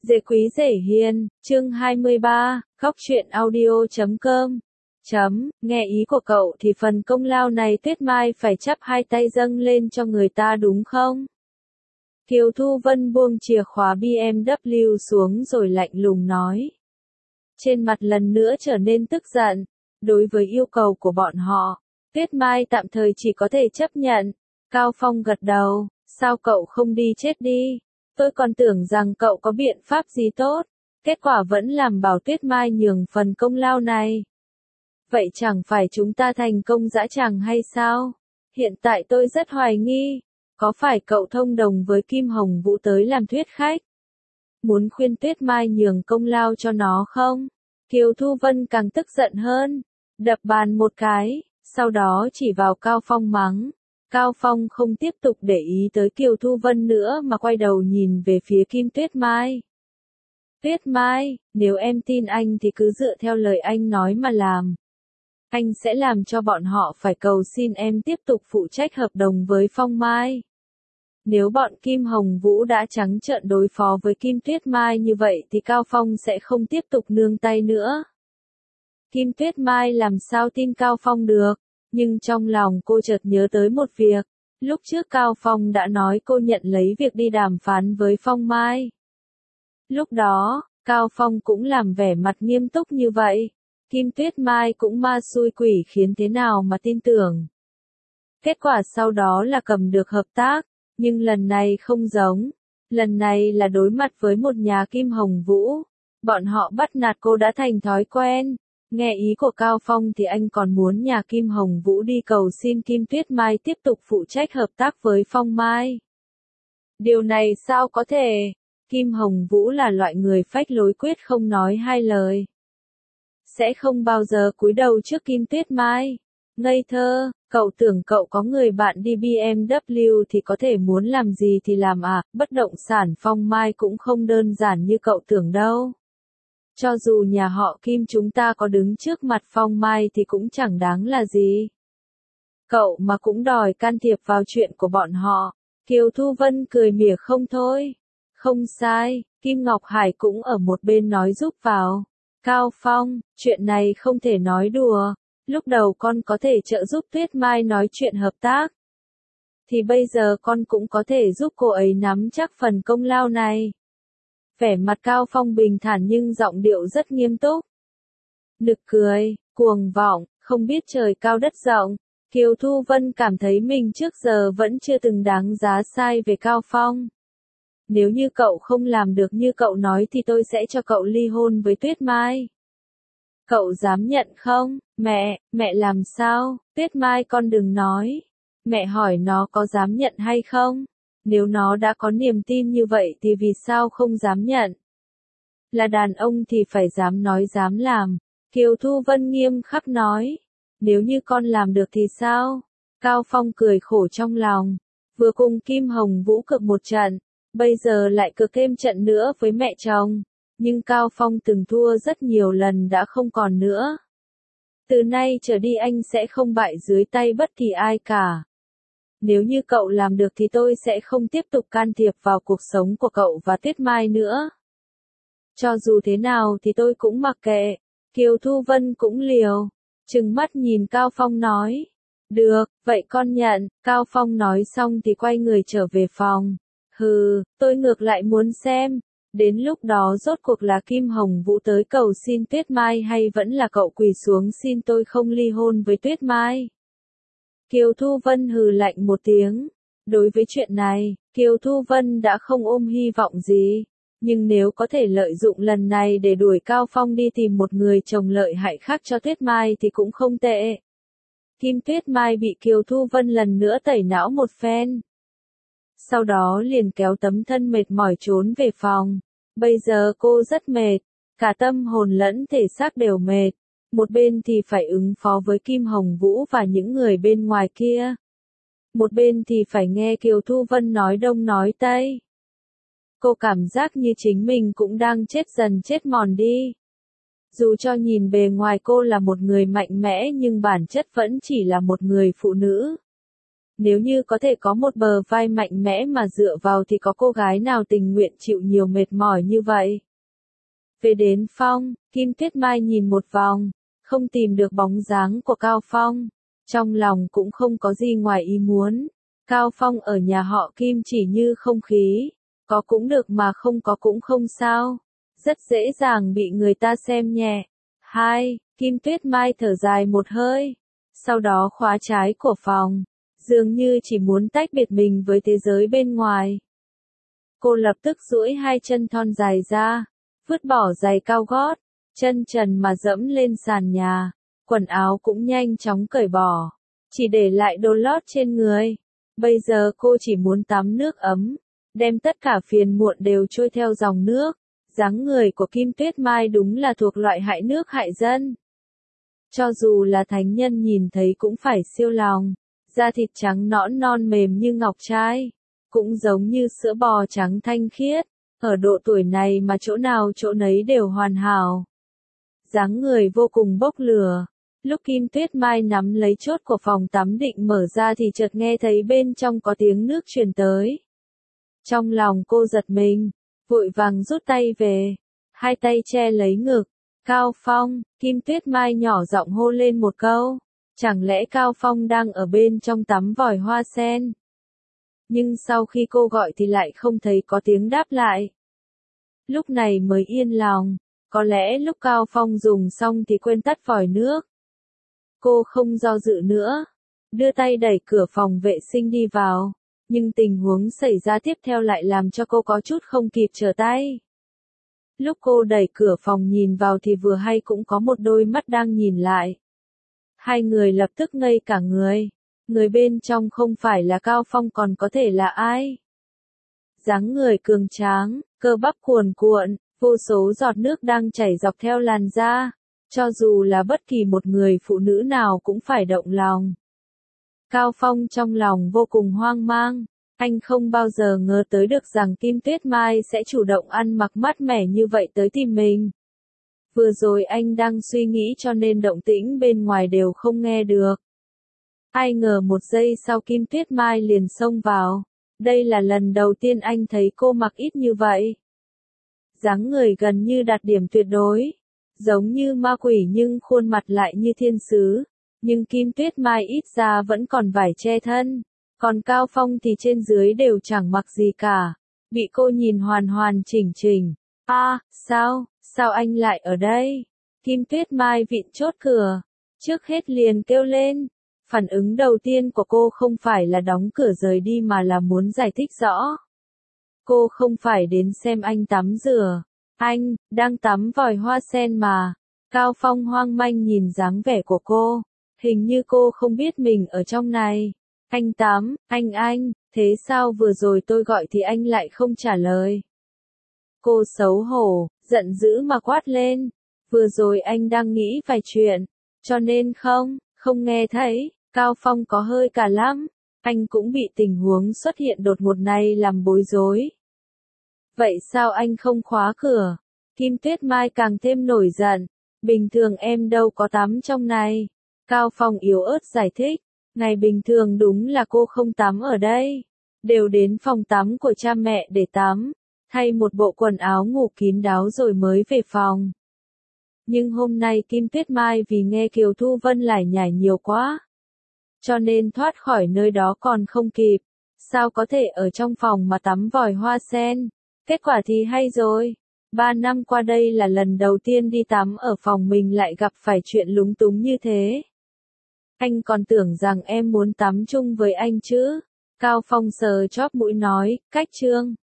Dễ Quý Dễ Hiền, chương 23, Góc truyện audio.com. Nghe ý của cậu thì phần công lao này Tuyết Mai phải chắp hai tay dâng lên cho người ta đúng không? Kiều Thu Vân buông chìa khóa BMW xuống rồi lạnh lùng nói. Trên mặt lần nữa trở nên tức giận. Đối với yêu cầu của bọn họ, Tuyết Mai tạm thời chỉ có thể chấp nhận. Cao Phong gật đầu, sao cậu không đi chết đi? Tôi còn tưởng rằng cậu có biện pháp gì tốt, kết quả vẫn làm bảo Tuyết Mai nhường phần công lao này. Vậy chẳng phải chúng ta thành công dã tràng hay sao? Hiện tại tôi rất hoài nghi, có phải cậu thông đồng với Kim Hồng Vũ tới làm thuyết khách? Muốn khuyên Tuyết Mai nhường công lao cho nó không? Kiều Thu Vân càng tức giận hơn, đập bàn một cái, sau đó chỉ vào Cao Phong mắng. Cao Phong không tiếp tục để ý tới Kiều Thu Vân nữa mà quay đầu nhìn về phía Kim Tuyết Mai. Tuyết Mai, nếu em tin anh thì cứ dựa theo lời anh nói mà làm. Anh sẽ làm cho bọn họ phải cầu xin em tiếp tục phụ trách hợp đồng với Phong Mai. Nếu bọn Kim Hồng Vũ đã trắng trợn đối phó với Kim Tuyết Mai như vậy thì Cao Phong sẽ không tiếp tục nương tay nữa. Kim Tuyết Mai làm sao tin Cao Phong được? Nhưng trong lòng cô chợt nhớ tới một việc, lúc trước Cao Phong đã nói cô nhận lấy việc đi đàm phán với Phong Mai. Lúc đó, Cao Phong cũng làm vẻ mặt nghiêm túc như vậy, Kim Tuyết Mai cũng ma xui quỷ khiến thế nào mà tin tưởng. Kết quả sau đó là cầm được hợp tác, nhưng lần này không giống, lần này là đối mặt với một nhà Kim Hồng Vũ, bọn họ bắt nạt cô đã thành thói quen. Nghe ý của Cao Phong thì anh còn muốn nhà Kim Hồng Vũ đi cầu xin Kim Tuyết Mai tiếp tục phụ trách hợp tác với Phong Mai. Điều này sao có thể? Kim Hồng Vũ là loại người phách lối quyết không nói hai lời. Sẽ không bao giờ cúi đầu trước Kim Tuyết Mai. Ngây thơ, cậu tưởng cậu có người bạn đi BMW thì có thể muốn làm gì thì làm à, bất động sản Phong Mai cũng không đơn giản như cậu tưởng đâu. Cho dù nhà họ Kim chúng ta có đứng trước mặt Phong Mai thì cũng chẳng đáng là gì. Cậu mà cũng đòi can thiệp vào chuyện của bọn họ. Kiều Thu Vân cười mỉa không thôi. Không sai, Kim Ngọc Hải cũng ở một bên nói giúp vào. Cao Phong, chuyện này không thể nói đùa. Lúc đầu con có thể trợ giúp Tuyết Mai nói chuyện hợp tác. Thì bây giờ con cũng có thể giúp cô ấy nắm chắc phần công lao này. Vẻ mặt Cao Phong bình thản nhưng giọng điệu rất nghiêm túc. Nực cười, cuồng vọng, không biết trời cao đất rộng. Kiều Thu Vân cảm thấy mình trước giờ vẫn chưa từng đáng giá sai về Cao Phong. Nếu như cậu không làm được như cậu nói thì tôi sẽ cho cậu ly hôn với Tuyết Mai. Cậu dám nhận không? Mẹ làm sao? Tuyết Mai con đừng nói. Mẹ hỏi nó có dám nhận hay không? Nếu nó đã có niềm tin như vậy thì vì sao không dám nhận? Là đàn ông thì phải dám nói dám làm. Kiều Thu Vân nghiêm khắc nói. Nếu như con làm được thì sao? Cao Phong cười khổ trong lòng. Vừa cùng Kim Hồng Vũ cược một trận, bây giờ lại cược thêm trận nữa với mẹ chồng. Nhưng Cao Phong từng thua rất nhiều lần đã không còn nữa. Từ nay trở đi anh sẽ không bại dưới tay bất kỳ ai cả. Nếu như cậu làm được thì tôi sẽ không tiếp tục can thiệp vào cuộc sống của cậu và Tuyết Mai nữa. Cho dù thế nào thì tôi cũng mặc kệ. Kiều Thu Vân cũng liều. Trừng mắt nhìn Cao Phong nói. Được, vậy con nhận. Cao Phong nói xong thì quay người trở về phòng. Hừ, tôi ngược lại muốn xem. Đến lúc đó rốt cuộc là Kim Hồng Vũ tới cầu xin Tuyết Mai hay vẫn là cậu quỳ xuống xin tôi không ly hôn với Tuyết Mai. Kiều Thu Vân hừ lạnh một tiếng. Đối với chuyện này, Kiều Thu Vân đã không ôm hy vọng gì. Nhưng nếu có thể lợi dụng lần này để đuổi Cao Phong đi tìm một người chồng lợi hại khác cho Tuyết Mai thì cũng không tệ. Kim Tuyết Mai bị Kiều Thu Vân lần nữa tẩy não một phen. Sau đó liền kéo tấm thân mệt mỏi trốn về phòng. Bây giờ cô rất mệt, cả tâm hồn lẫn thể xác đều mệt. Một bên thì phải ứng phó với Kim Hồng Vũ và những người bên ngoài kia. Một bên thì phải nghe Kiều Thu Vân nói đông nói tây. Cô cảm giác như chính mình cũng đang chết dần chết mòn đi. Dù cho nhìn bề ngoài cô là một người mạnh mẽ nhưng bản chất vẫn chỉ là một người phụ nữ. Nếu như có thể có một bờ vai mạnh mẽ mà dựa vào thì có cô gái nào tình nguyện chịu nhiều mệt mỏi như vậy. Về đến Phong, Kim Tuyết Mai nhìn một vòng, không tìm được bóng dáng của Cao Phong. Trong lòng cũng không có gì ngoài ý muốn. Cao Phong ở nhà họ Kim chỉ như không khí. Có cũng được mà không có cũng không sao. Rất dễ dàng bị người ta xem nhẹ. 2. Kim Tuyết Mai thở dài một hơi. Sau đó khóa trái của phòng. Dường như chỉ muốn tách biệt mình với thế giới bên ngoài. Cô lập tức duỗi hai chân thon dài ra. Vứt bỏ giày cao gót. Chân trần mà dẫm lên sàn nhà. Quần áo cũng nhanh chóng cởi bỏ. Chỉ để lại đồ lót trên người. Bây giờ cô chỉ muốn tắm nước ấm. Đem tất cả phiền muộn đều trôi theo dòng nước. Dáng người của Kim Tuyết Mai đúng là thuộc loại hại nước hại dân. Cho dù là thánh nhân nhìn thấy cũng phải siêu lòng. Da thịt trắng nõn non mềm như ngọc trai. Cũng giống như sữa bò trắng thanh khiết. Ở độ tuổi này mà chỗ nào chỗ nấy đều hoàn hảo. Dáng người vô cùng bốc lửa. Lúc Kim Tuyết Mai nắm lấy chốt của phòng tắm định mở ra thì chợt nghe thấy bên trong có tiếng nước truyền tới. Trong lòng cô giật mình, vội vàng rút tay về, hai tay che lấy ngực. Cao Phong, Kim Tuyết Mai nhỏ giọng hô lên một câu. Chẳng lẽ Cao Phong đang ở bên trong tắm vòi hoa sen? Nhưng sau khi cô gọi thì lại không thấy có tiếng đáp lại. Lúc này mới yên lòng, có lẽ lúc Cao Phong dùng xong thì quên tắt vòi nước. Cô không do dự nữa, đưa tay đẩy cửa phòng vệ sinh đi vào, nhưng tình huống xảy ra tiếp theo lại làm cho cô có chút không kịp trở tay. Lúc cô đẩy cửa phòng nhìn vào thì vừa hay cũng có một đôi mắt đang nhìn lại. Hai người lập tức ngây cả người. Người bên trong không phải là Cao Phong còn có thể là ai? Dáng người cường tráng, cơ bắp cuồn cuộn, vô số giọt nước đang chảy dọc theo làn da. Cho dù là bất kỳ một người phụ nữ nào cũng phải động lòng. Cao Phong trong lòng vô cùng hoang mang. Anh không bao giờ ngờ tới được rằng Kim Tuyết Mai sẽ chủ động ăn mặc mát mẻ như vậy tới tìm mình. Vừa rồi anh đang suy nghĩ cho nên động tĩnh bên ngoài đều không nghe được. Ai ngờ một giây sau Kim Tuyết Mai liền xông vào. Đây là lần đầu tiên anh thấy cô mặc ít như vậy. Dáng người gần như đạt điểm tuyệt đối. Giống như ma quỷ nhưng khuôn mặt lại như thiên sứ. Nhưng Kim Tuyết Mai ít ra vẫn còn vải che thân. Còn Cao Phong thì trên dưới đều chẳng mặc gì cả. Bị cô nhìn hoàn hoàn chỉnh chỉnh. Sao anh lại ở đây? Kim Tuyết Mai vịn chốt cửa. Trước hết liền kêu lên. Phản ứng đầu tiên của cô không phải là đóng cửa rời đi mà là muốn giải thích rõ. Cô không phải đến xem anh tắm rửa. Anh, đang tắm vòi hoa sen mà. Cao Phong hoang mang nhìn dáng vẻ của cô. Hình như cô không biết mình ở trong này. Anh tắm, anh, thế sao vừa rồi tôi gọi thì anh lại không trả lời? Cô xấu hổ, giận dữ mà quát lên. Vừa rồi anh đang nghĩ vài chuyện, cho nên không nghe thấy. Cao Phong có hơi cả lắm. Anh cũng bị tình huống xuất hiện đột ngột này làm bối rối. Vậy sao anh không khóa cửa? Kim Tuyết Mai càng thêm nổi giận. Bình thường em đâu có tắm trong này. Cao Phong yếu ớt giải thích. Ngày bình thường đúng là cô không tắm ở đây. Đều đến phòng tắm của cha mẹ để tắm. Thay một bộ quần áo ngủ kín đáo rồi mới về phòng. Nhưng hôm nay Kim Tuyết Mai vì nghe Kiều Thu Vân lải nhải nhiều quá. Cho nên thoát khỏi nơi đó còn không kịp. Sao có thể ở trong phòng mà tắm vòi hoa sen? Kết quả thì hay rồi. 3 năm qua đây là lần đầu tiên đi tắm ở phòng mình lại gặp phải chuyện lúng túng như thế. Anh còn tưởng rằng em muốn tắm chung với anh chứ. Cao Phong sờ chóp mũi nói, cách trương.